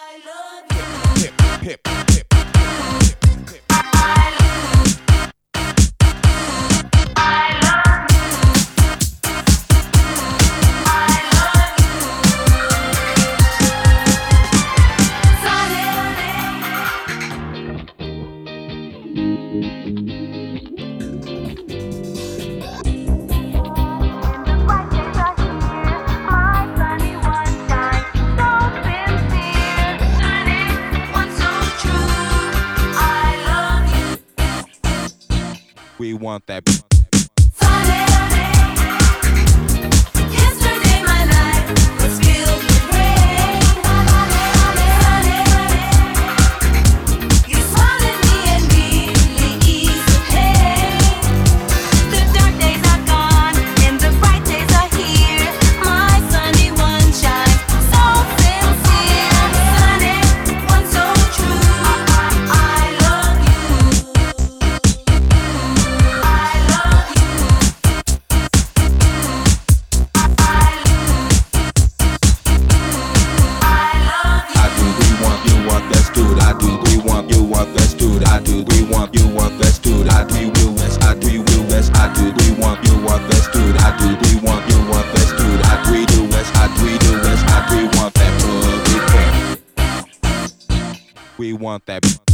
We want that. Yesterday my life was filled with rain. You smiled at me and really eased the pain. The dark days are gone and the bright days are here. My sunny one shines so sincere. Sunny one so true. I love you. We want that.